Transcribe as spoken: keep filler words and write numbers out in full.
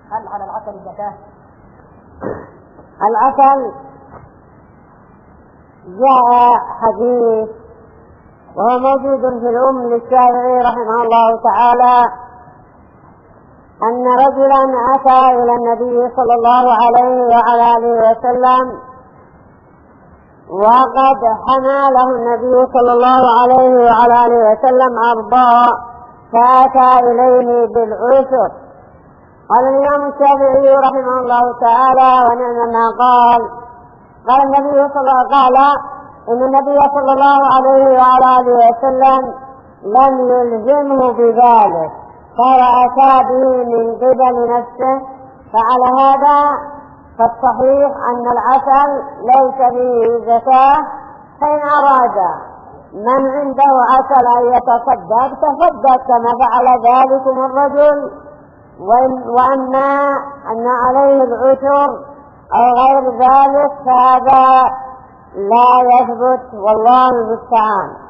هل على العسل زكاة؟ العسل جاء حديث وهو موجود في الأم للشافعي رحمه الله تعالى أن رجلا أتى إلى النبي صلى الله عليه وعلى آله وسلم وقد حمى له النبي صلى الله عليه وعلى آله وسلم أرضاء فأتى إليه بالعسر. قال الإمام الشافعي رحمه الله تعالى ونعم ما قال قال النبي صلى الله قال إن النبي صلى الله عليه وعلى آله وسلم لم يلزمه بذلك قال أتى به من قبل نفسه. فعلى هذا فالصحيح أن العسل ليس به زكاة، فإن أراد من عنده عسل أن يتصدق تصدق كما فعل ذلك الرجل، وأما أن عليه العسر أو غير ذلك فهذا لا يثبت والله المستعان.